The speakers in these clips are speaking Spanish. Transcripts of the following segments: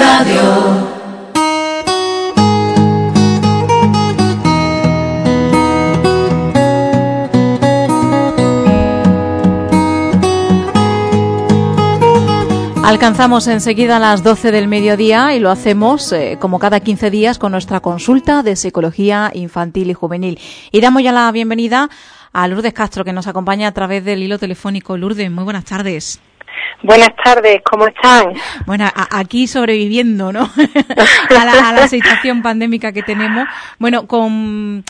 Radio. Alcanzamos enseguida las 12 del mediodía y lo hacemos como cada 15 días con nuestra consulta de psicología infantil y juvenil. Y damos ya la bienvenida a Lourdes Castro, que nos acompaña a través del hilo telefónico. Lourdes, muy buenas tardes. Buenas tardes, ¿cómo están? Bueno, aquí sobreviviendo, ¿no? a la situación pandémica que tenemos. Bueno, con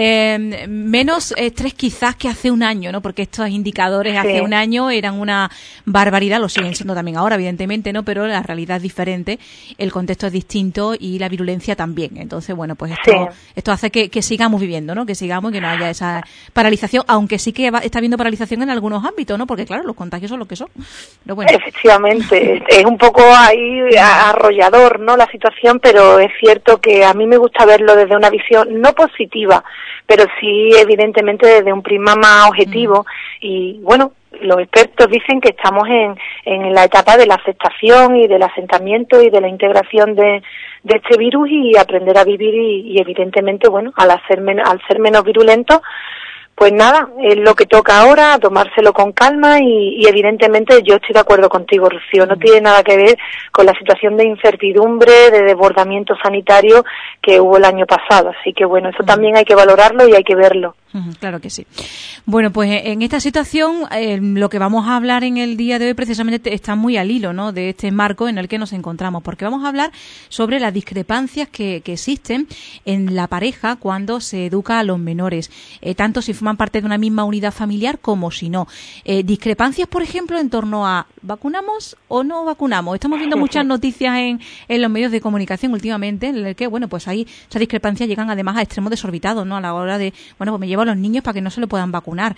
menos estrés quizás que hace un año, ¿no? Porque estos indicadores hace un año eran una barbaridad, lo siguen siendo también ahora, evidentemente, ¿no? Pero la realidad es diferente, el contexto es distinto y la virulencia también. Entonces, bueno, pues esto hace que sigamos viviendo, ¿no? Que sigamos y que no haya esa paralización, aunque sí que está habiendo paralización en algunos ámbitos, ¿no? Porque, claro, los contagios son lo que son. Pero bueno. Efectivamente, es un poco ahí arrollador, ¿no?, la situación, pero es cierto que a mí me gusta verlo desde una visión no positiva, pero sí evidentemente desde un prisma más objetivo. Y bueno, los expertos dicen que estamos en la etapa de la aceptación y del asentamiento y de la integración de este virus y aprender a vivir y evidentemente, bueno, al ser menos virulento, pues nada, es lo que toca ahora, tomárselo con calma y evidentemente yo estoy de acuerdo contigo, Rocío, no tiene nada que ver con la situación de incertidumbre, de desbordamiento sanitario que hubo el año pasado, así que bueno, eso también hay que valorarlo y hay que verlo. Claro que sí. Bueno, pues en esta situación lo que vamos a hablar en el día de hoy precisamente está muy al hilo, ¿no?, de este marco en el que nos encontramos, porque vamos a hablar sobre las discrepancias que existen en la pareja cuando se educa a los menores, tanto si forman parte de una misma unidad familiar como si no. Discrepancias, por ejemplo, en torno a ¿vacunamos o no vacunamos? Estamos viendo muchas noticias en los medios de comunicación últimamente en el que, bueno, pues ahí esas discrepancias llegan además a extremos desorbitados, ¿no?, a la hora de, bueno, pues me llevo a los niños para que no se lo puedan vacunar.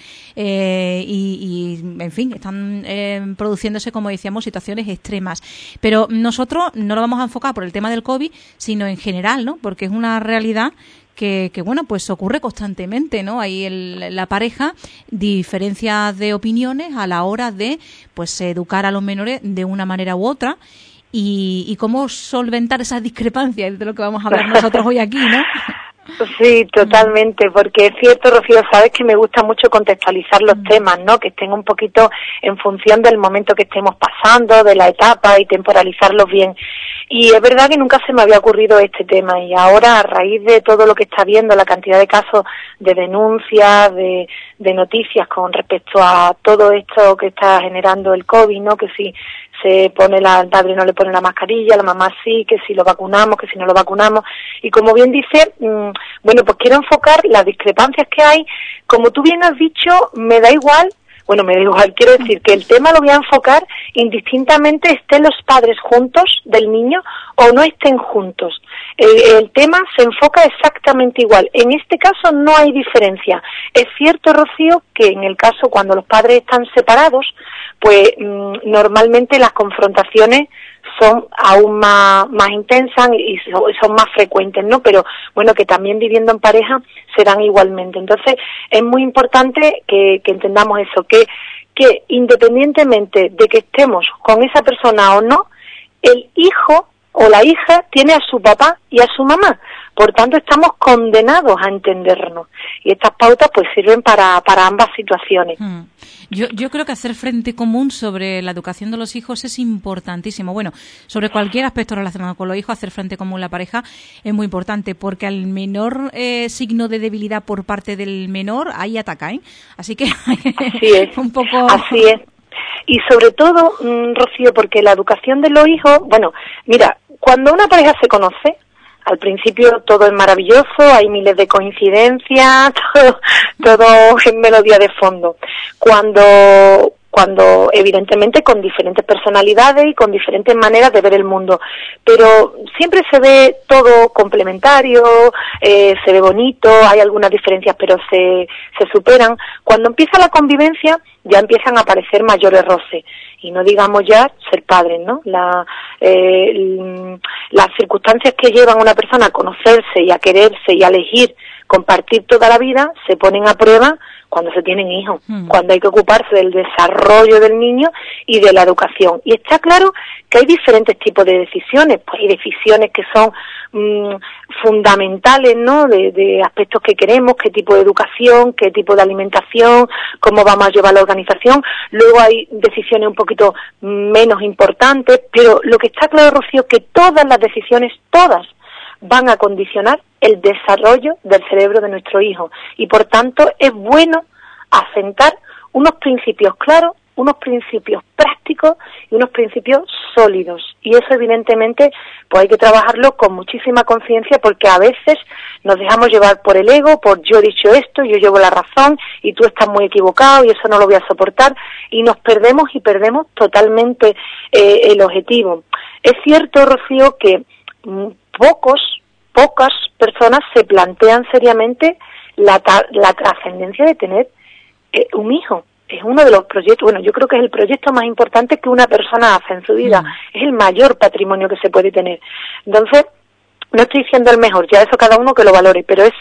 Y en fin, están produciéndose, como decíamos, situaciones extremas. Pero nosotros no lo vamos a enfocar por el tema del COVID, sino en general, ¿no?, porque es una realidad que bueno, pues ocurre constantemente, ¿no? Hay la pareja diferencias de opiniones a la hora de, pues, educar a los menores de una manera u otra y cómo solventar esas discrepancias, de lo que vamos a hablar nosotros hoy aquí, ¿no? Sí, totalmente, porque es cierto, Rocío, sabes que me gusta mucho contextualizar los temas, ¿no?, que estén un poquito en función del momento que estemos pasando, de la etapa y temporalizarlos bien. Y es verdad que nunca se me había ocurrido este tema y ahora, a raíz de todo lo que está viendo, la cantidad de casos de denuncias, de noticias con respecto a todo esto que está generando el COVID, ¿no?, que si el padre no le pone la mascarilla, la mamá sí, que si lo vacunamos, que si no lo vacunamos. Y como bien dice, bueno, pues quiero enfocar las discrepancias que hay. Como tú bien has dicho, me da igual, quiero decir que el tema lo voy a enfocar indistintamente estén los padres juntos del niño o no estén juntos. El tema se enfoca exactamente igual. En este caso no hay diferencia. Es cierto, Rocío, que en el caso cuando los padres están separados, pues normalmente las confrontaciones son aún más intensas y son más frecuentes, ¿no? Pero bueno, que también viviendo en pareja se dan igualmente. Entonces es muy importante que entendamos eso, que independientemente de que estemos con esa persona o no, el hijo o la hija tiene a su papá y a su mamá. Por tanto, estamos condenados a entendernos. Y estas pautas pues sirven para ambas situaciones. Yo creo que hacer frente común sobre la educación de los hijos es importantísimo. Bueno, sobre cualquier aspecto relacionado con los hijos, hacer frente común la pareja es muy importante, porque al menor signo de debilidad por parte del menor, ahí ataca, ¿eh? Así que así es, un poco... Así es. Y sobre todo, Rocío, porque la educación de los hijos, bueno, mira, cuando una pareja se conoce, al principio todo es maravilloso, hay miles de coincidencias, todo es melodía de fondo. Cuando evidentemente con diferentes personalidades y con diferentes maneras de ver el mundo, pero siempre se ve todo complementario, se ve bonito, hay algunas diferencias pero se superan. Cuando empieza la convivencia ya empiezan a aparecer mayores roces, y no digamos ya ser padres, ¿no? Las circunstancias que llevan a una persona a conocerse y a quererse y a elegir compartir toda la vida se ponen a prueba cuando se tienen hijos, cuando hay que ocuparse del desarrollo del niño y de la educación. Y está claro que hay diferentes tipos de decisiones, pues hay decisiones que son fundamentales, ¿no?, de aspectos que queremos, qué tipo de educación, qué tipo de alimentación, cómo vamos a llevar la organización. Luego hay decisiones un poquito menos importantes, pero lo que está claro, Rocío, es que todas las decisiones, todas, van a condicionar el desarrollo del cerebro de nuestro hijo y por tanto es bueno asentar unos principios claros, unos principios prácticos y unos principios sólidos, y eso evidentemente pues hay que trabajarlo con muchísima conciencia, porque a veces nos dejamos llevar por el ego, por yo he dicho esto, yo llevo la razón y tú estás muy equivocado y eso no lo voy a soportar, y nos perdemos totalmente el objetivo. Es cierto, Rocío, que pocas personas se plantean seriamente la trascendencia de tener un hijo. Es uno de los proyectos, bueno, yo creo que es el proyecto más importante que una persona hace en su vida. Es el mayor patrimonio que se puede tener. Entonces, no estoy diciendo el mejor, ya eso cada uno que lo valore, pero es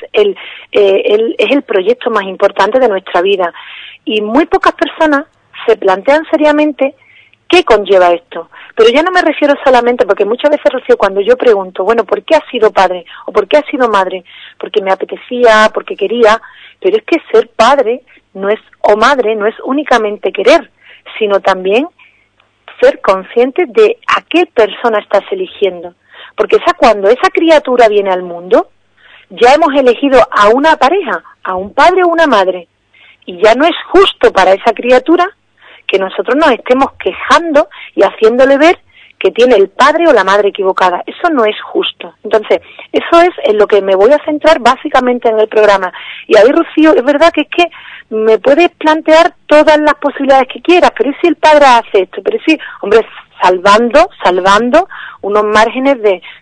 el proyecto más importante de nuestra vida. Y muy pocas personas se plantean seriamente qué conlleva esto. Pero ya no me refiero solamente, porque muchas veces, Rocío, cuando yo pregunto, bueno, ¿por qué has sido padre? ¿O por qué has sido madre? Porque me apetecía, porque quería, pero es que ser padre no es, o madre, no es únicamente querer, sino también ser consciente de a qué persona estás eligiendo. Porque cuando esa criatura viene al mundo, ya hemos elegido a una pareja, a un padre o una madre, y ya no es justo para esa criatura que nosotros nos estemos quejando y haciéndole ver que tiene el padre o la madre equivocada. Eso no es justo. Entonces, eso es en lo que me voy a centrar básicamente en el programa. Y ahí, Rocío, es verdad que es que me puedes plantear todas las posibilidades que quieras, pero ¿y si el padre hace esto? Pero sí, hombre, salvando unos márgenes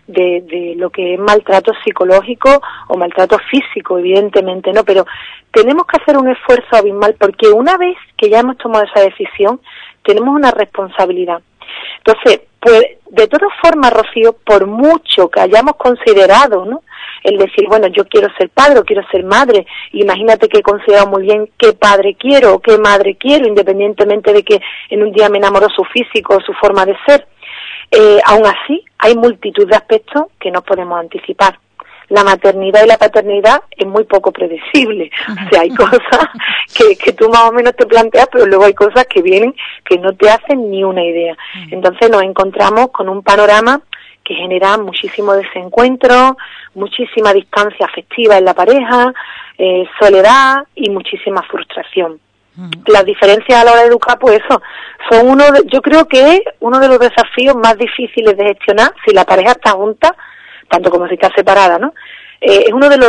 de lo que es maltrato psicológico o maltrato físico, evidentemente, ¿no? Pero tenemos que hacer un esfuerzo abismal, porque una vez que ya hemos tomado esa decisión, tenemos una responsabilidad. Entonces, pues, de todas formas, Rocío, por mucho que hayamos considerado, ¿no?, el decir, bueno, yo quiero ser padre o quiero ser madre, imagínate que he considerado muy bien qué padre quiero o qué madre quiero, independientemente de que en un día me enamoró su físico o su forma de ser, aún así hay multitud de aspectos que no podemos anticipar. La maternidad y la paternidad es muy poco predecible. O sea, hay cosas que tú más o menos te planteas, pero luego hay cosas que vienen que no te hacen ni una idea. Entonces nos encontramos con un panorama que genera muchísimo desencuentro, muchísima distancia afectiva en la pareja, soledad y muchísima frustración. Las diferencias a la hora de educar, pues eso, son yo creo que es uno de los desafíos más difíciles de gestionar si la pareja está junta, tanto como si está separada, ¿no? Es uno de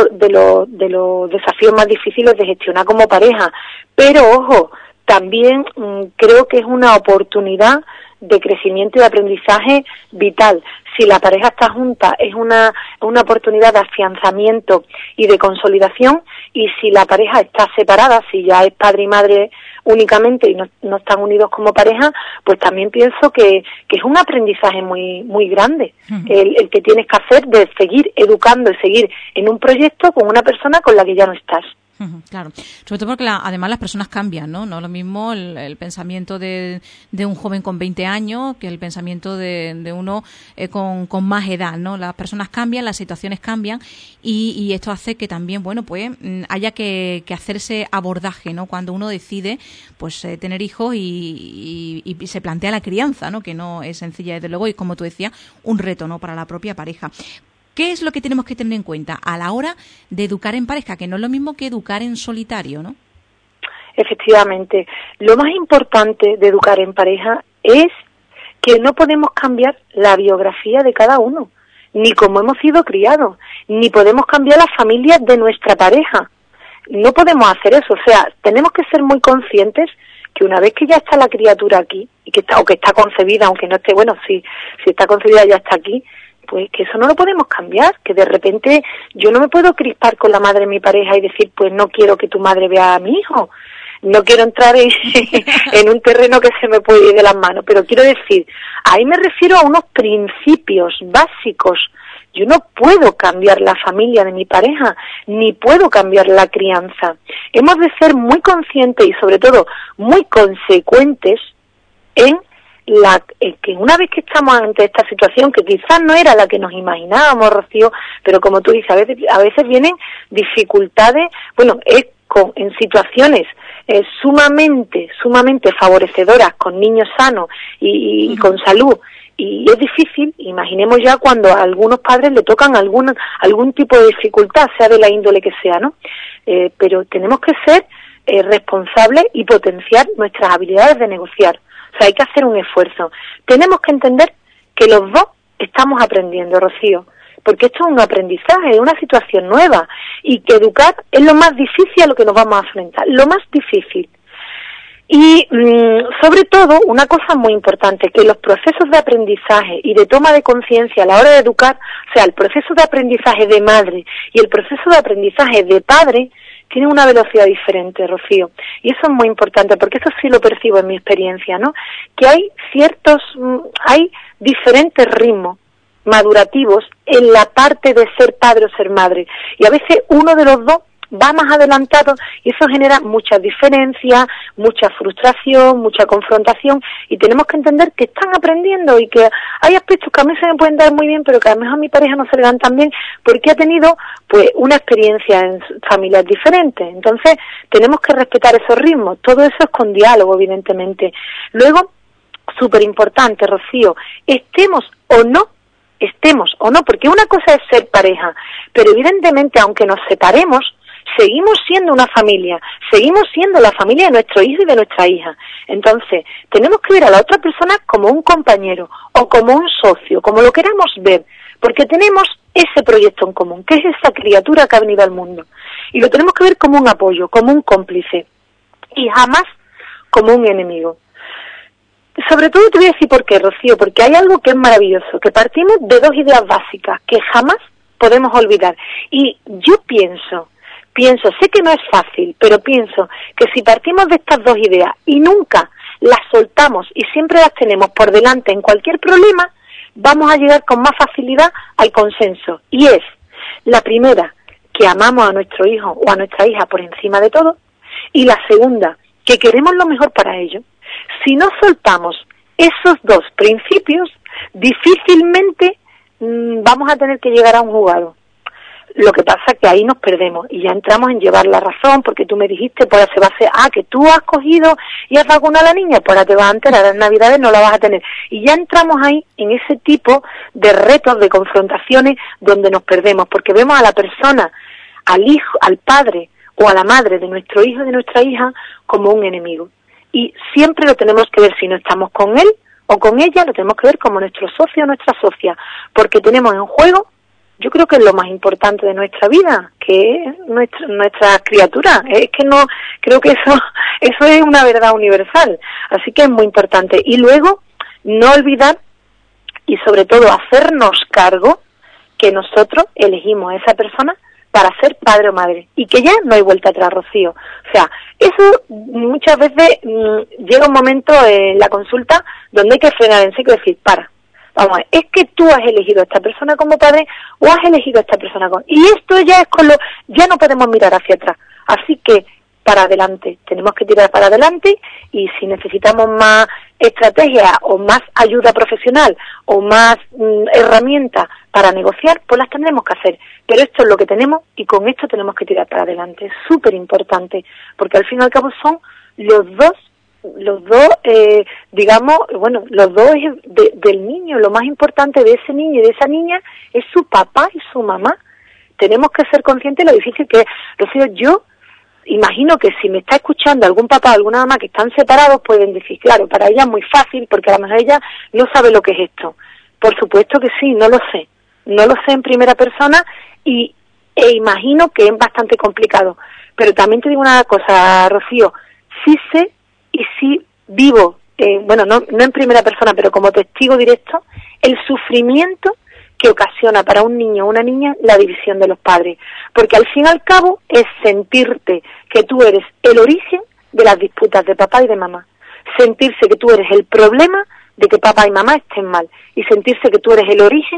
los desafíos más difíciles de gestionar como pareja. Pero, ojo, también creo que es una oportunidad de crecimiento y de aprendizaje vital. Si la pareja está junta, es una oportunidad de afianzamiento y de consolidación, y si la pareja está separada, si ya es padre y madre únicamente y no están unidos como pareja, pues también pienso que es un aprendizaje muy muy grande el que tienes que hacer de seguir educando y seguir en un proyecto con una persona con la que ya no estás. Claro, sobre todo porque además las personas cambian, ¿no? No es lo mismo el pensamiento de un joven con 20 años que el pensamiento de uno con más edad, ¿no? Las personas cambian, las situaciones cambian y esto hace que también, bueno, pues haya que hacerse abordaje, ¿no? Cuando uno decide, pues, tener hijos y se plantea la crianza, ¿no? Que no es sencilla, desde luego, y como tú decías, un reto, ¿no? Para la propia pareja. ¿Qué es lo que tenemos que tener en cuenta a la hora de educar en pareja? Que no es lo mismo que educar en solitario, ¿no? Efectivamente. Lo más importante de educar en pareja es que no podemos cambiar la biografía de cada uno, ni cómo hemos sido criados, ni podemos cambiar las familias de nuestra pareja. No podemos hacer eso. O sea, tenemos que ser muy conscientes que una vez que ya está la criatura aquí, y que está concebida, aunque no esté, bueno, si está concebida ya está aquí, pues que eso no lo podemos cambiar, que de repente yo no me puedo crispar con la madre de mi pareja y decir, pues no quiero que tu madre vea a mi hijo, no quiero entrar en un terreno que se me puede ir de las manos, pero quiero decir, ahí me refiero a unos principios básicos yo no puedo cambiar la familia de mi pareja, ni puedo cambiar la crianza. Hemos de ser muy conscientes y sobre todo muy consecuentes en que una vez que estamos ante esta situación, que quizás no era la que nos imaginábamos, Rocío, pero como tú dices, a veces vienen dificultades, en situaciones sumamente favorecedoras, con niños sanos y con salud, y es difícil. Imaginemos ya cuando a algunos padres le tocan algún tipo de dificultad, sea de la índole que sea, ¿no? Pero tenemos que ser responsables y potenciar nuestras habilidades de negociar. O sea, hay que hacer un esfuerzo. Tenemos que entender que los dos estamos aprendiendo, Rocío, porque esto es un aprendizaje, es una situación nueva, y que educar es lo más difícil a lo que nos vamos a enfrentar, lo más difícil. Y sobre todo, una cosa muy importante, que los procesos de aprendizaje y de toma de conciencia a la hora de educar, o sea, el proceso de aprendizaje de madre y el proceso de aprendizaje de padre, tienen una velocidad diferente, Rocío. Y eso es muy importante, porque eso sí lo percibo en mi experiencia, ¿no? Que hay diferentes ritmos madurativos en la parte de ser padre o ser madre. Y a veces uno de los dos va más adelantado y eso genera muchas diferencias, mucha frustración, mucha confrontación, y tenemos que entender que están aprendiendo y que hay aspectos que a mí se me pueden dar muy bien, pero que a lo mejor a mi pareja no se le dan tan bien porque ha tenido pues una experiencia en familias diferentes. Entonces tenemos que respetar esos ritmos. Todo eso es con diálogo, evidentemente. Luego, súper importante, Rocío, estemos o no, porque una cosa es ser pareja, pero evidentemente aunque nos separemos, seguimos siendo una familia, seguimos siendo la familia de nuestro hijo y de nuestra hija. Entonces, tenemos que ver a la otra persona como un compañero o como un socio, como lo queramos ver, porque tenemos ese proyecto en común, que es esa criatura que ha venido al mundo. Y lo tenemos que ver como un apoyo, como un cómplice, y jamás como un enemigo. Sobre todo te voy a decir por qué, Rocío, porque hay algo que es maravilloso, que partimos de dos ideas básicas que jamás podemos olvidar. Y yo pienso, sé que no es fácil, pero pienso que si partimos de estas dos ideas y nunca las soltamos y siempre las tenemos por delante en cualquier problema, vamos a llegar con más facilidad al consenso. Y es, la primera, que amamos a nuestro hijo o a nuestra hija por encima de todo, y la segunda, que queremos lo mejor para ellos. Si no soltamos esos dos principios, difícilmente vamos a tener que llegar a un juzgado. Lo que pasa es que ahí nos perdemos y ya entramos en llevar la razón, porque tú me dijiste, pues se va a hacer, que tú has cogido y has vacunado a la niña, pues ahora te vas a enterar, en Navidades no la vas a tener. Y ya entramos ahí en ese tipo de retos, de confrontaciones, donde nos perdemos, porque vemos a la persona, al hijo, al padre o a la madre de nuestro hijo y de nuestra hija como un enemigo. Y siempre lo tenemos que ver, si no estamos con él o con ella, lo tenemos que ver como nuestro socio o nuestra socia, porque tenemos en juego, yo creo que es lo más importante de nuestra vida, que es nuestra criatura. Es que no, creo que eso es una verdad universal. Así que es muy importante. Y luego, no olvidar y sobre todo hacernos cargo que nosotros elegimos a esa persona para ser padre o madre, y que ya no hay vuelta atrás, Rocío. O sea, eso muchas veces llega un momento en la consulta donde hay que frenar en seco y decir, vamos a ver, es que tú has elegido a esta persona como padre o has elegido a esta persona como... Y esto ya es ya no podemos mirar hacia atrás. Así que para adelante, tenemos que tirar para adelante, y si necesitamos más estrategia o más ayuda profesional o más herramientas para negociar, pues las tendremos que hacer. Pero esto es lo que tenemos y con esto tenemos que tirar para adelante. Es súper importante, porque al fin y al cabo son los dos, digamos, los dos del niño. Lo más importante de ese niño y de esa niña es su papá y su mamá. Tenemos que ser conscientes de lo difícil que es. Rocío, yo imagino que si me está escuchando algún papá o alguna mamá que están separados, pueden decir, claro, para ella es muy fácil, porque a lo mejor ella no sabe lo que es esto. Por supuesto que sí, no lo sé en primera persona, e imagino que es bastante complicado. Pero también te digo una cosa, Rocío, sí sé y sí vivo, no en primera persona, pero como testigo directo, el sufrimiento que ocasiona para un niño o una niña la división de los padres, porque al fin y al cabo es sentirte que tú eres el origen de las disputas de papá y de mamá, sentirse que tú eres el problema de que papá y mamá estén mal, y sentirse que tú eres el origen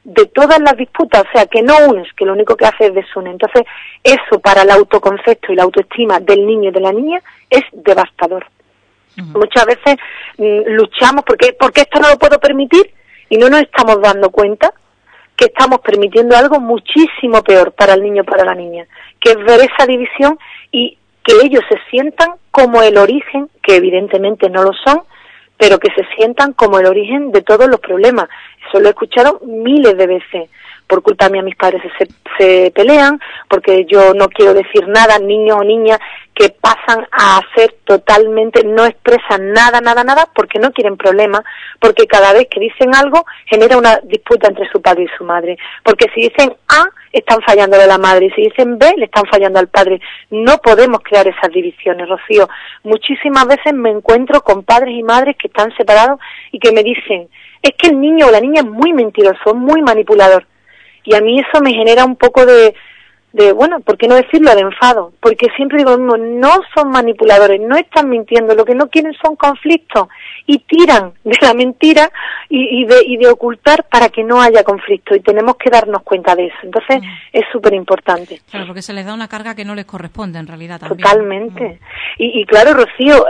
de todas las disputas, o sea, que no unes, que lo único que hace es desune. Entonces, eso para el autoconcepto y la autoestima del niño y de la niña es devastador. Muchas veces luchamos porque esto no lo puedo permitir y no nos estamos dando cuenta que estamos permitiendo algo muchísimo peor para el niño y para la niña, que es ver esa división y que ellos se sientan como el origen, que evidentemente no lo son, pero que se sientan como el origen de todos los problemas. Eso lo he escuchado miles de veces. Por culpa mía mis padres se pelean, porque yo no quiero decir nada, niños o niñas que pasan a ser totalmente, no expresan nada, porque no quieren problemas, porque cada vez que dicen algo genera una disputa entre su padre y su madre. Porque si dicen A, están fallándole a la madre, y si dicen B, le están fallando al padre. No podemos crear esas divisiones, Rocío. Muchísimas veces me encuentro con padres y madres que están separados y que me dicen, es que el niño o la niña es muy mentiroso, muy manipulador. Y a mí eso me genera un poco de bueno, ¿por qué no decirlo?, de enfado. Porque siempre digo lo mismo, no son manipuladores, no están mintiendo, lo que no quieren son conflictos. Y tiran de la mentira y de ocultar para que no haya conflicto. Y tenemos que darnos cuenta de eso. Entonces, es súper importante. Claro, porque se les da una carga que no les corresponde, en realidad, también. Totalmente. Y claro, Rocío,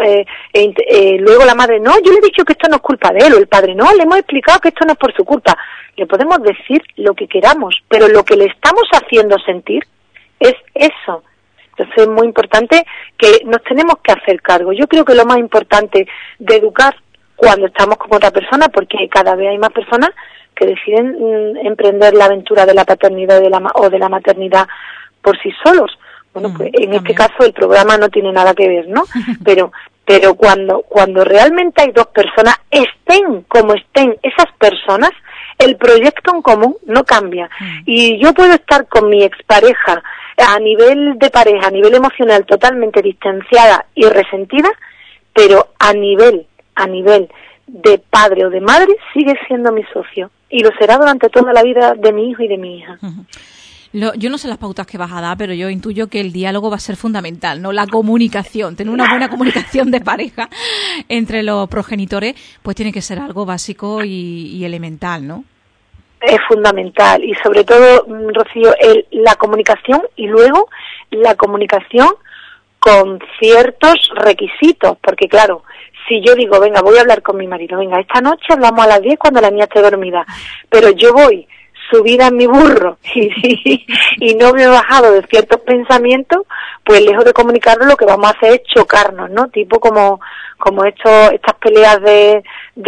luego la madre, no, yo le he dicho que esto no es culpa de él, o el padre, no, le hemos explicado que esto no es por su culpa. Le podemos decir lo que queramos, pero lo que le estamos haciendo sentir es eso. Entonces es muy importante que nos tenemos que hacer cargo. Yo creo que lo más importante de educar cuando estamos con otra persona, porque cada vez hay más personas que deciden emprender la aventura de la paternidad o de la maternidad por sí solos. Bueno, pues en este caso el programa no tiene nada que ver, ¿no? Pero cuando realmente hay dos personas, estén como estén esas personas, el proyecto en común no cambia. Y yo puedo estar con mi expareja a nivel de pareja, a nivel emocional, totalmente distanciada y resentida, pero a nivel de padre o de madre sigue siendo mi socio. Y lo será durante toda la vida de mi hijo y de mi hija. Yo no sé las pautas que vas a dar, pero yo intuyo que el diálogo va a ser fundamental, ¿no? La comunicación, tener una buena comunicación de pareja entre los progenitores, pues tiene que ser algo básico y elemental, ¿no? Es fundamental y sobre todo, Rocío, la comunicación y luego la comunicación con ciertos requisitos, porque claro, si yo digo, venga, voy a hablar con mi marido, venga, esta noche hablamos a las 10 cuando la niña esté dormida, pero yo voy subida en mi burro y no me he bajado de ciertos pensamientos, pues lejos de comunicarlo lo que vamos a hacer es chocarnos, ¿no? Tipo como estas peleas de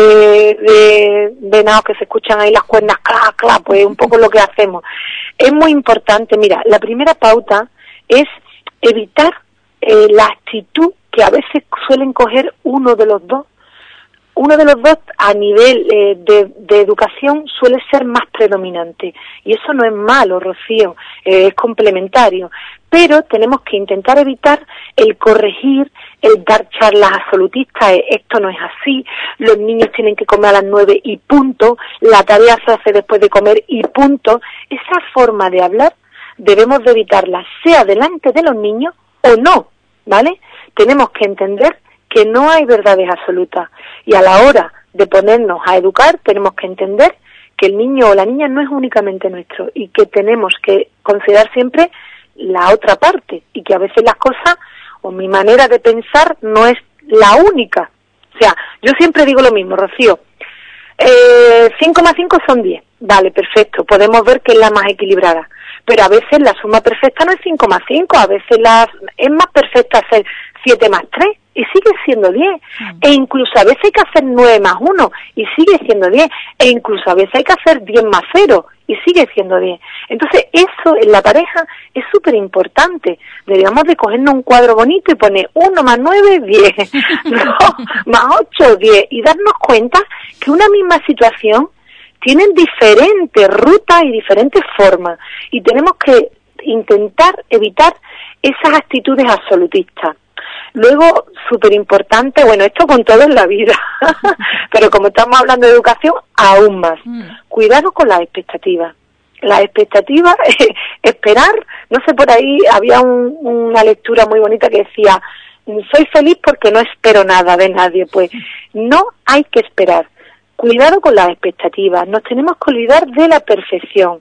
venados que se escuchan ahí las cuernas, clac, clac, pues un poco lo que hacemos. Es muy importante, mira, la primera pauta es evitar la actitud que a veces suelen coger uno de los dos a nivel de educación suele ser más predominante. Y eso no es malo, Rocío, es complementario. Pero tenemos que intentar evitar el corregir, el dar charlas absolutistas, esto no es así, los niños tienen que comer a las 9 y punto, la tarea se hace después de comer y punto. Esa forma de hablar debemos de evitarla, sea delante de los niños o no, ¿vale? Tenemos que entender que no hay verdades absolutas y a la hora de ponernos a educar tenemos que entender que el niño o la niña no es únicamente nuestro y que tenemos que considerar siempre la otra parte y que a veces las cosas o mi manera de pensar no es la única. O sea, yo siempre digo lo mismo, Rocío, 5,5 son 10, vale, perfecto, podemos ver que es la más equilibrada, pero a veces la suma perfecta no es 5,5, a veces es más perfecta hacer 7 más 3 y sigue siendo 10, e incluso a veces hay que hacer 9 más 1 y sigue siendo 10, e incluso a veces hay que hacer 10 más 0 y sigue siendo 10. Entonces eso en la pareja es súper importante. Deberíamos de cogernos un cuadro bonito y poner 1 más 9, 10, 2 más 8, 10 y darnos cuenta que una misma situación tienen diferentes rutas y diferentes formas y tenemos que intentar evitar esas actitudes absolutistas. Luego, súper importante, bueno, esto con todo en la vida, pero como estamos hablando de educación, aún más. Cuidado con las expectativas. Las expectativas, esperar, no sé, por ahí había una lectura muy bonita que decía, soy feliz porque no espero nada de nadie. Pues no hay que esperar. cuidado con las expectativas, nos tenemos que olvidar de la perfección.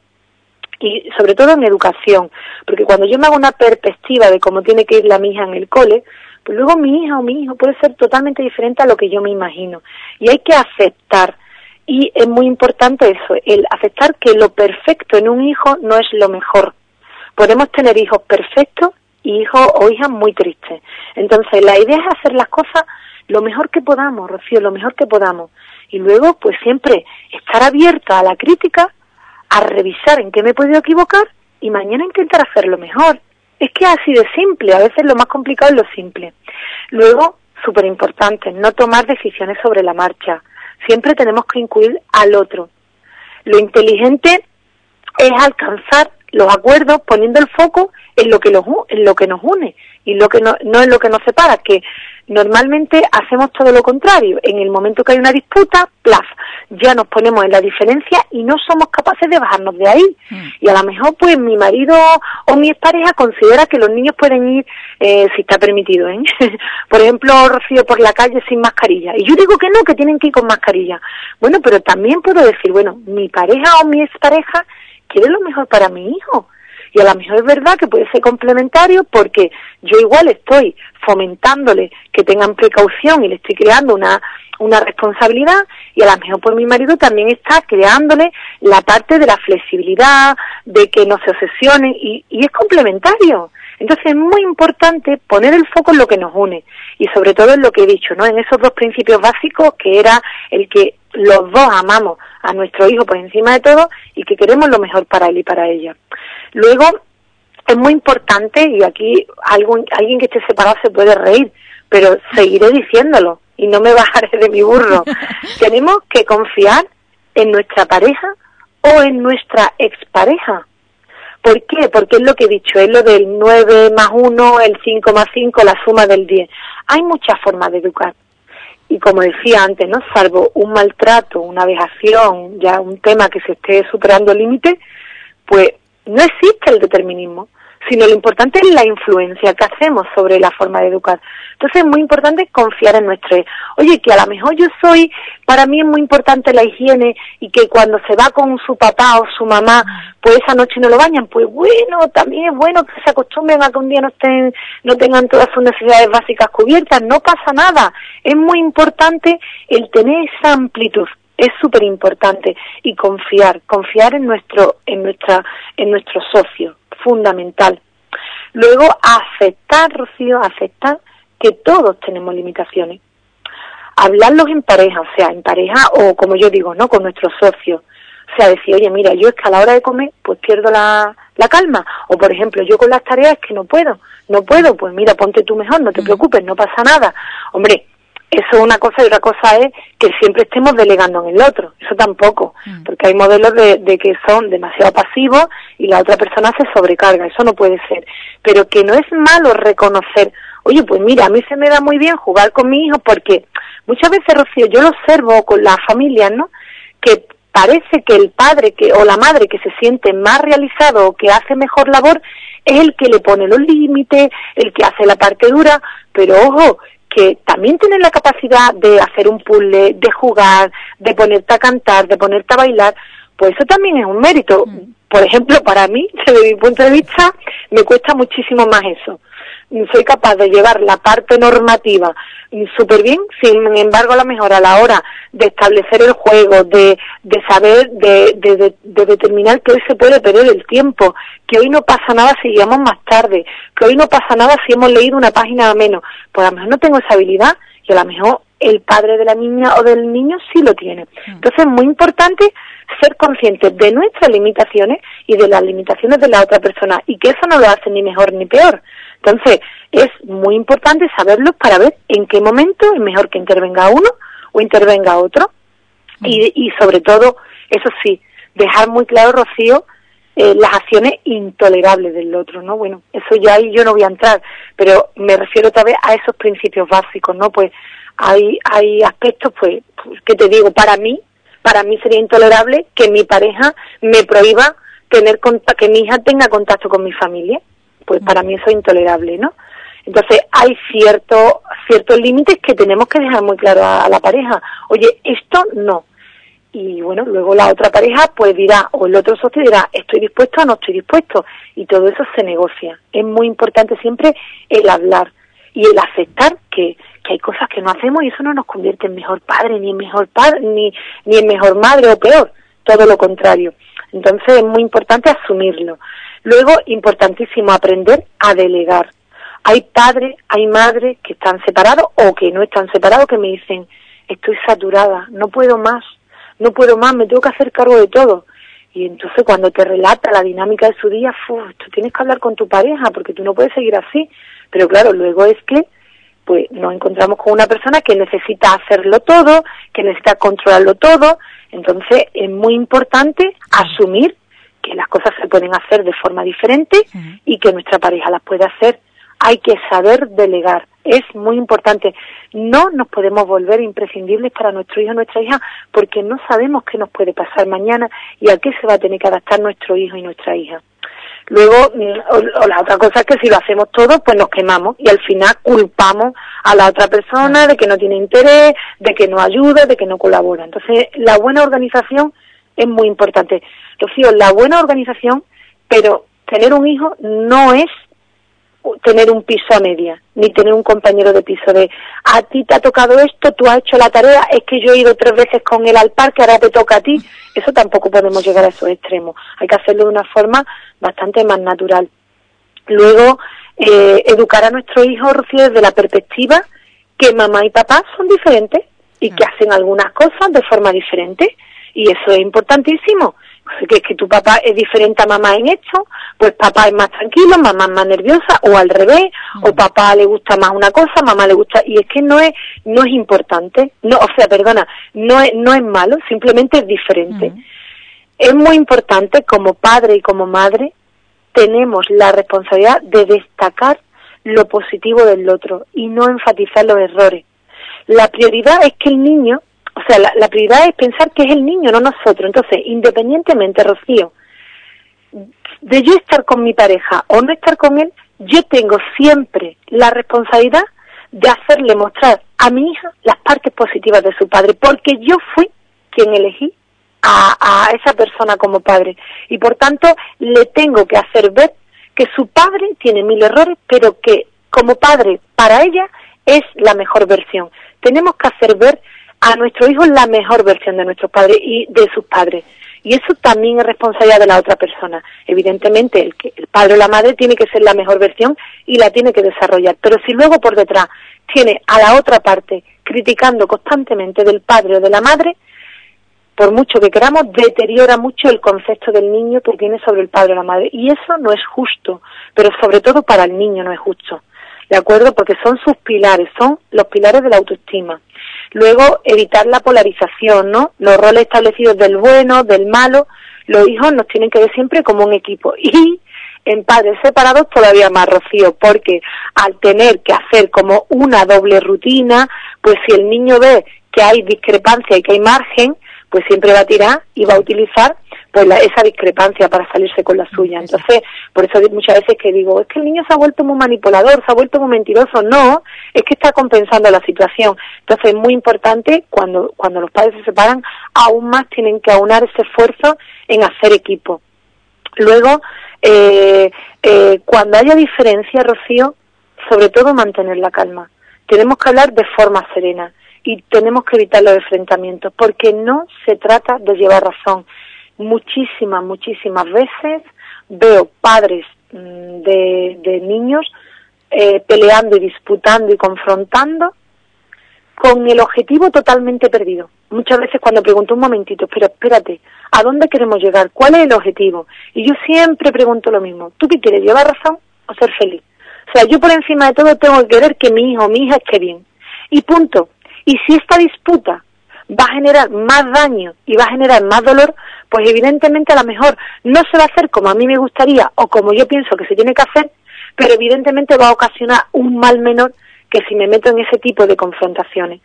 Y sobre todo en educación, porque cuando yo me hago una perspectiva de cómo tiene que ir mi hija en el cole, pues luego mi hija o mi hijo puede ser totalmente diferente a lo que yo me imagino. Y hay que aceptar, y es muy importante eso, el aceptar que lo perfecto en un hijo no es lo mejor. Podemos tener hijos perfectos y hijos o hijas muy tristes. Entonces la idea es hacer las cosas lo mejor que podamos, Rocío, lo mejor que podamos. Y luego pues siempre estar abierta a la crítica, a revisar en qué me he podido equivocar y mañana intentar hacerlo mejor. Es que es así de simple, a veces lo más complicado es lo simple. Luego, súper importante, no tomar decisiones sobre la marcha. Siempre tenemos que incluir al otro. Lo inteligente es alcanzar los acuerdos poniendo el foco en lo que nos une y no en lo que nos separa, que normalmente hacemos todo lo contrario. En el momento que hay una disputa, plaf, ya nos ponemos en la diferencia y no somos capaces de bajarnos de ahí. Y a lo mejor pues mi marido o mi expareja considera que los niños pueden ir, si está permitido, por ejemplo, Rocío, por la calle sin mascarilla. Y yo digo que no, que tienen que ir con mascarilla. Bueno, pero también puedo decir, bueno, mi pareja o mi expareja quiere lo mejor para mi hijo. Y a lo mejor es verdad que puede ser complementario porque yo igual estoy fomentándole que tengan precaución y le estoy creando una responsabilidad, y a lo mejor por mi marido también está creándole la parte de la flexibilidad, de que no se obsesionen, y es complementario. Entonces es muy importante poner el foco en lo que nos une y sobre todo en lo que he dicho, ¿no? En esos dos principios básicos, que era el que los dos amamos a nuestro hijo por encima de todo y que queremos lo mejor para él y para ella. Luego, es muy importante, y aquí alguien que esté separado se puede reír, pero seguiré diciéndolo y no me bajaré de mi burro. Tenemos que confiar en nuestra pareja o en nuestra expareja. ¿Por qué? Porque es lo que he dicho, es lo del 9 más 1, el 5 más 5, la suma del 10. Hay muchas formas de educar. Y como decía antes, ¿no? Salvo un maltrato, una vejación, ya un tema que se esté superando el límite, pues no existe el determinismo, sino lo importante es la influencia que hacemos sobre la forma de educar. Entonces es muy importante confiar en nuestro... Oye, que a lo mejor para mí es muy importante la higiene, y que cuando se va con su papá o su mamá, pues esa noche no lo bañan, pues bueno, también es bueno que se acostumbren a que un día no tengan todas sus necesidades básicas cubiertas, no pasa nada. Es muy importante el tener esa amplitud. Es súper importante, y confiar en nuestro socio, fundamental. Luego aceptar, Rocío, que todos tenemos limitaciones. Hablarlos en pareja, o como yo digo, ¿no? Con nuestros socios. O sea, decir, oye, mira, yo es que a la hora de comer, pues pierdo la calma. O por ejemplo, yo con las tareas es que no puedo, pues mira, ponte tú mejor, no te preocupes, no pasa nada. Hombre, eso es una cosa, y otra cosa es que siempre estemos delegando en el otro. Eso tampoco, porque hay modelos de que son demasiado pasivos y la otra persona se sobrecarga. Eso no puede ser. Pero que no es malo reconocer, oye, pues mira, a mí se me da muy bien jugar con mi hijo, porque muchas veces, Rocío, yo lo observo con las familias, ¿no? Que parece que el padre o la madre que se siente más realizado o que hace mejor labor es el que le pone los límites, el que hace la parte dura, pero ojo, que también tienen la capacidad de hacer un puzzle, de jugar, de ponerte a cantar, de ponerte a bailar, pues eso también es un mérito. Por ejemplo, para mí, desde mi punto de vista, me cuesta muchísimo más eso. Soy capaz de llevar la parte normativa súper bien, sin embargo, a lo mejor a la hora de establecer el juego, de saber, de determinar que hoy se puede perder el tiempo, que hoy no pasa nada si llegamos más tarde, que hoy no pasa nada si hemos leído una página menos, pues a lo mejor no tengo esa habilidad, y a lo mejor el padre de la niña o del niño sí lo tiene. Entonces es muy importante ser conscientes de nuestras limitaciones y de las limitaciones de la otra persona, y que eso no lo hace ni mejor ni peor. Entonces es muy importante saberlo para ver en qué momento es mejor que intervenga uno o intervenga otro. Y sobre todo, eso sí, dejar muy claro, Rocío, las acciones intolerables del otro, ¿no? Bueno, eso ya ahí yo no voy a entrar, pero me refiero otra vez a esos principios básicos, ¿no? Pues hay aspectos, pues, que te digo, para mí sería intolerable que mi pareja me prohíba que mi hija tenga contacto con mi familia. Pues para mí eso es intolerable, ¿no? Entonces hay ciertos límites que tenemos que dejar muy claro a la pareja. Oye, esto no. y bueno, luego la otra pareja pues dirá, o el otro socio dirá, estoy dispuesto o no estoy dispuesto, y todo eso se negocia. Es muy importante siempre el hablar y el aceptar que hay cosas que no hacemos y eso no nos convierte en mejor padre, ni en mejor padre, ni en mejor madre o peor, todo lo contrario. Entonces es muy importante asumirlo. Luego, importantísimo, aprender a delegar. Hay padres, hay madres que están separados o que no están separados que me dicen, estoy saturada, no puedo más, me tengo que hacer cargo de todo. Y entonces cuando te relata la dinámica de su día, tú tienes que hablar con tu pareja porque tú no puedes seguir así. Pero claro, luego es que pues nos encontramos con una persona que necesita hacerlo todo, que necesita controlarlo todo. Entonces es muy importante asumir que las cosas se pueden hacer de forma diferente y que nuestra pareja las puede hacer. Hay que saber delegar, es muy importante. No nos podemos volver imprescindibles para nuestro hijo o nuestra hija porque no sabemos qué nos puede pasar mañana y a qué se va a tener que adaptar nuestro hijo y nuestra hija. Luego, o la otra cosa es que si lo hacemos todo, pues nos quemamos y al final culpamos a la otra persona de que no tiene interés, de que no ayuda, de que no colabora. Entonces, la buena organización es muy importante. Rocío, la buena organización, pero tener un hijo no es tener un piso a media, ni tener un compañero de piso de a ti te ha tocado esto, tú has hecho la tarea, es que yo he ido 3 veces con él al parque, ahora te toca a ti. Eso tampoco podemos llegar a esos extremos. Hay que hacerlo de una forma bastante más natural. Luego, educar a nuestro hijo, Rocío, desde la perspectiva que mamá y papá son diferentes y que hacen algunas cosas de forma diferente. Y eso es importantísimo. Que es que tu papá es diferente a mamá en esto, pues papá es más tranquilo, mamá es más nerviosa, o al revés, o papá le gusta más una cosa, mamá le gusta, y es que no es importante, no es malo, simplemente es diferente. Es muy importante, como padre y como madre, tenemos la responsabilidad de destacar lo positivo del otro y no enfatizar los errores. La prioridad es que el niño, la prioridad es pensar que es el niño, no nosotros. Entonces, independientemente, Rocío, de yo estar con mi pareja o no estar con él, yo tengo siempre la responsabilidad de hacerle mostrar a mi hija las partes positivas de su padre, porque yo fui quien elegí a esa persona como padre. Y por tanto, le tengo que hacer ver que su padre tiene 1000 errores, pero que como padre, para ella, es la mejor versión. Tenemos que hacer ver a nuestro hijo la mejor versión de nuestros padres y de sus padres. Y eso también es responsabilidad de la otra persona. Evidentemente, el padre o la madre tiene que ser la mejor versión y la tiene que desarrollar. Pero si luego por detrás tiene a la otra parte criticando constantemente del padre o de la madre, por mucho que queramos, deteriora mucho el concepto del niño que tiene sobre el padre o la madre. Y eso no es justo, pero sobre todo para el niño no es justo. ¿De acuerdo? Porque son sus pilares, son los pilares de la autoestima. Luego, evitar la polarización, ¿no? Los roles establecidos del bueno, del malo, los hijos nos tienen que ver siempre como un equipo. Y en padres separados todavía más, Rocío, porque al tener que hacer como una doble rutina, pues si el niño ve que hay discrepancia y que hay margen, pues siempre va a tirar y va a utilizar pues esa discrepancia para salirse con la suya. Entonces, por eso muchas veces que digo, es que el niño se ha vuelto muy manipulador, se ha vuelto muy mentiroso. No, es que está compensando la situación. Entonces, es muy importante, cuando los padres se separan, aún más tienen que aunar ese esfuerzo en hacer equipo. Luego, cuando haya diferencia, Rocío, sobre todo mantener la calma. Tenemos que hablar de forma serena y tenemos que evitar los enfrentamientos, porque no se trata de llevar razón. Muchísimas veces veo padres de niños peleando y disputando y confrontando con el objetivo totalmente perdido. Muchas veces cuando pregunto un momentito, pero espérate, ¿a dónde queremos llegar? ¿Cuál es el objetivo? Y yo siempre pregunto lo mismo, ¿tú qué quieres, llevar razón o ser feliz? O sea, yo por encima de todo tengo que querer que mi hijo o mi hija esté bien. Y punto. Y si esta disputa va a generar más daño y va a generar más dolor, pues evidentemente a lo mejor no se va a hacer como a mí me gustaría o como yo pienso que se tiene que hacer, pero evidentemente va a ocasionar un mal menor que si me meto en ese tipo de confrontaciones.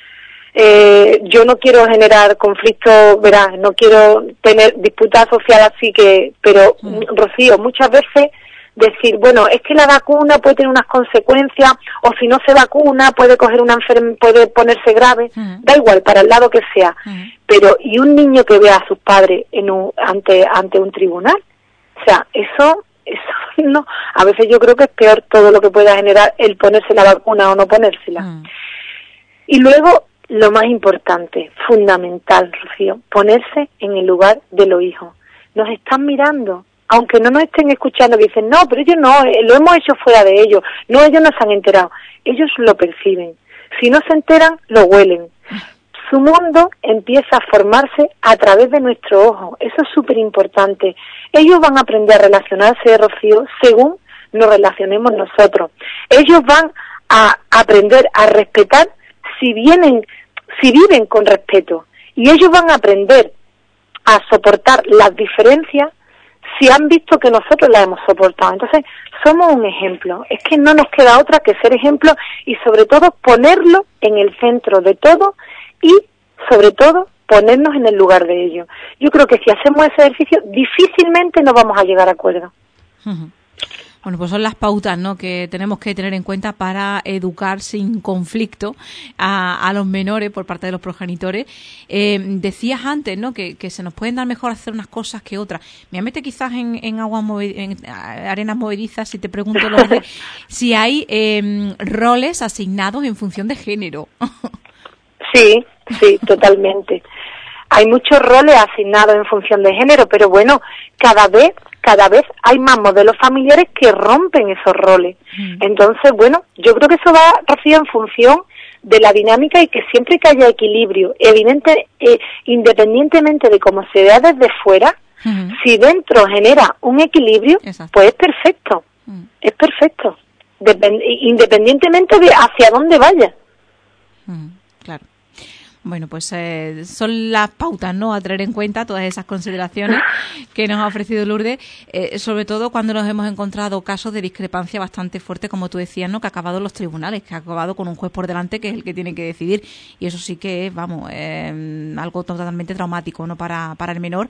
Yo no quiero generar conflictos, verás, no quiero tener disputas sociales así que, pero Rocío, muchas veces decir, bueno, es que la vacuna puede tener unas consecuencias, o si no se vacuna puede coger puede ponerse grave, da igual, para el lado que sea. Pero, ¿y un niño que vea a sus padres ante un tribunal? O sea, eso no, a veces yo creo que es peor todo lo que pueda generar el ponerse la vacuna o no ponérsela. Y luego, lo más importante, fundamental, Rocío, ponerse en el lugar de los hijos. Nos están mirando, aunque no nos estén escuchando, que dicen, no, pero ellos no, lo hemos hecho fuera de ellos, no, ellos no se han enterado. Ellos lo perciben. Si no se enteran, lo huelen. Su mundo empieza a formarse a través de nuestro ojo. Eso es súper importante. Ellos van a aprender a relacionarse, Rocío, según nos relacionemos nosotros. Ellos van a aprender a respetar si viven con respeto. Y ellos van a aprender a soportar las diferencias si han visto que nosotros las hemos soportado. Entonces, somos un ejemplo. Es que no nos queda otra que ser ejemplo y sobre todo ponerlo en el centro de todo y sobre todo ponernos en el lugar de ellos. Yo creo que si hacemos ese ejercicio difícilmente nos vamos a llegar a acuerdo. Bueno, pues son las pautas, ¿no?, que tenemos que tener en cuenta para educar sin conflicto a los menores por parte de los progenitores. Decías antes, ¿no?, que se nos pueden dar mejor hacer unas cosas que otras. Me mete quizás en arenas movedizas si te pregunto si hay roles asignados en función de género. Sí, totalmente. Hay muchos roles asignados en función de género, pero bueno, cada vez hay más modelos familiares que rompen esos roles. Entonces, bueno, yo creo que eso va, Rocío, en función de la dinámica y que siempre que haya equilibrio, independientemente de cómo se vea desde fuera, si dentro genera un equilibrio, pues es perfecto, es perfecto, independientemente de hacia dónde vaya. Claro. Bueno, pues son las pautas, ¿no?, a tener en cuenta, todas esas consideraciones que nos ha ofrecido Lourdes, sobre todo cuando nos hemos encontrado casos de discrepancia bastante fuerte, como tú decías, ¿no?, que ha acabado en los tribunales, que ha acabado con un juez por delante que es el que tiene que decidir, y eso sí que es, algo totalmente traumático, ¿no?, para el menor,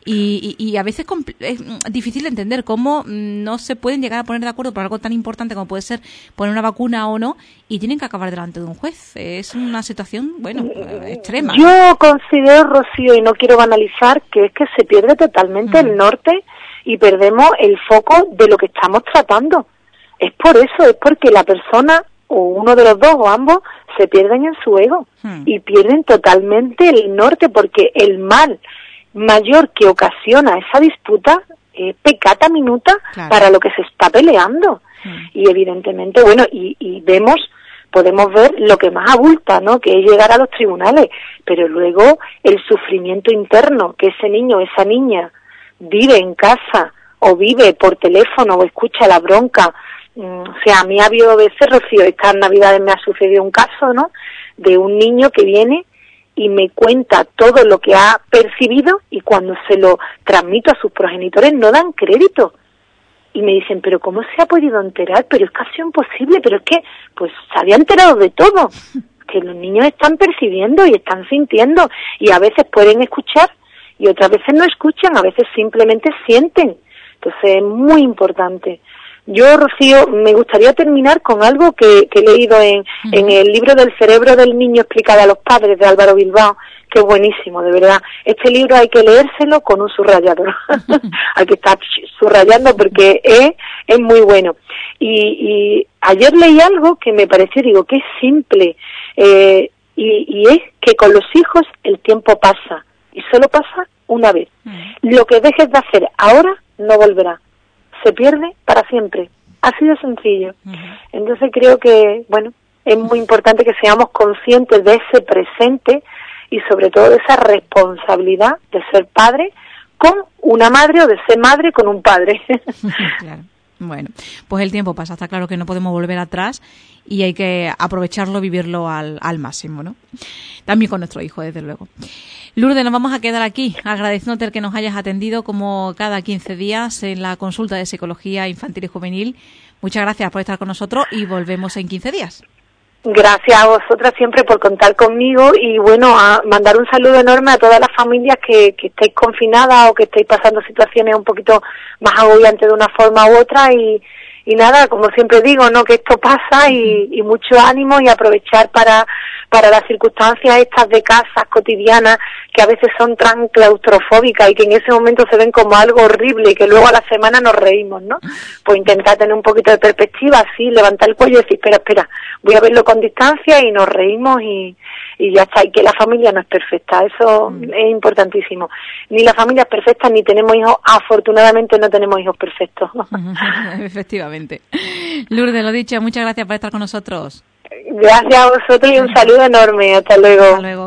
y a veces es difícil de entender cómo no se pueden llegar a poner de acuerdo por algo tan importante como puede ser poner una vacuna o no, y tienen que acabar delante de un juez. Es una situación, extrema. Yo considero, Rocío, y no quiero banalizar, que es que se pierde totalmente el norte y perdemos el foco de lo que estamos tratando. Es por eso, es porque la persona, o uno de los dos, o ambos, se pierden en su ego y pierden totalmente el norte, porque el mal mayor que ocasiona esa disputa es peccata minuta para lo que se está peleando. Y evidentemente, bueno, y podemos ver lo que más abulta, ¿no?, que es llegar a los tribunales, pero luego el sufrimiento interno que ese niño o esa niña vive en casa, o vive por teléfono, o escucha la bronca. O sea, a mí ha habido veces, Rocío, estas navidades me ha sucedido un caso, ¿no?, de un niño que viene y me cuenta todo lo que ha percibido, y cuando se lo transmito a sus progenitores no dan crédito. Y me dicen, pero ¿cómo se ha podido enterar? Pero es casi imposible, pero es que, pues, se había enterado de todo. Que los niños están percibiendo y están sintiendo, y a veces pueden escuchar, y otras veces no escuchan, a veces simplemente sienten. Entonces es muy importante. Yo, Rocío, me gustaría terminar con algo que he leído en el libro del cerebro del niño explicado a los padres, de Álvaro Bilbao, que es buenísimo, de verdad. Este libro hay que leérselo con un subrayador. Hay que estar subrayando porque es muy bueno. Y ayer leí algo que me pareció, digo, que es simple, y es que con los hijos el tiempo pasa, y solo pasa una vez. Lo que dejes de hacer ahora no volverá. Se pierde para siempre. Así de sencillo. Entonces creo que, bueno, es muy importante que seamos conscientes de ese presente y sobre todo de esa responsabilidad de ser padre con una madre, o de ser madre con un padre. Claro. Bueno, pues el tiempo pasa, está claro que no podemos volver atrás y hay que aprovecharlo, vivirlo al máximo, ¿no? También con nuestro hijo, desde luego. Lourdes, nos vamos a quedar aquí, agradeciéndote el que nos hayas atendido como cada 15 días en la consulta de psicología infantil y juvenil. Muchas gracias por estar con nosotros y volvemos en 15 días. Gracias a vosotras siempre por contar conmigo y bueno, a mandar un saludo enorme a todas las familias que estéis confinadas o que estéis pasando situaciones un poquito más agobiantes de una forma u otra y nada, como siempre digo, ¿no? Que esto pasa y mucho ánimo y aprovechar para las circunstancias estas de casas cotidianas que a veces son tan claustrofóbicas y que en ese momento se ven como algo horrible y que luego a la semana nos reímos, ¿no? Pues intentar tener un poquito de perspectiva, así, levantar el cuello y decir, espera, voy a verlo con distancia y nos reímos y ya está, y que la familia no es perfecta, eso es importantísimo. Ni la familia es perfecta, ni tenemos hijos, afortunadamente no tenemos hijos perfectos. Efectivamente. Lourdes, lo dicho, muchas gracias por estar con nosotros. Gracias a vosotros y un saludo enorme, hasta luego. Hasta luego.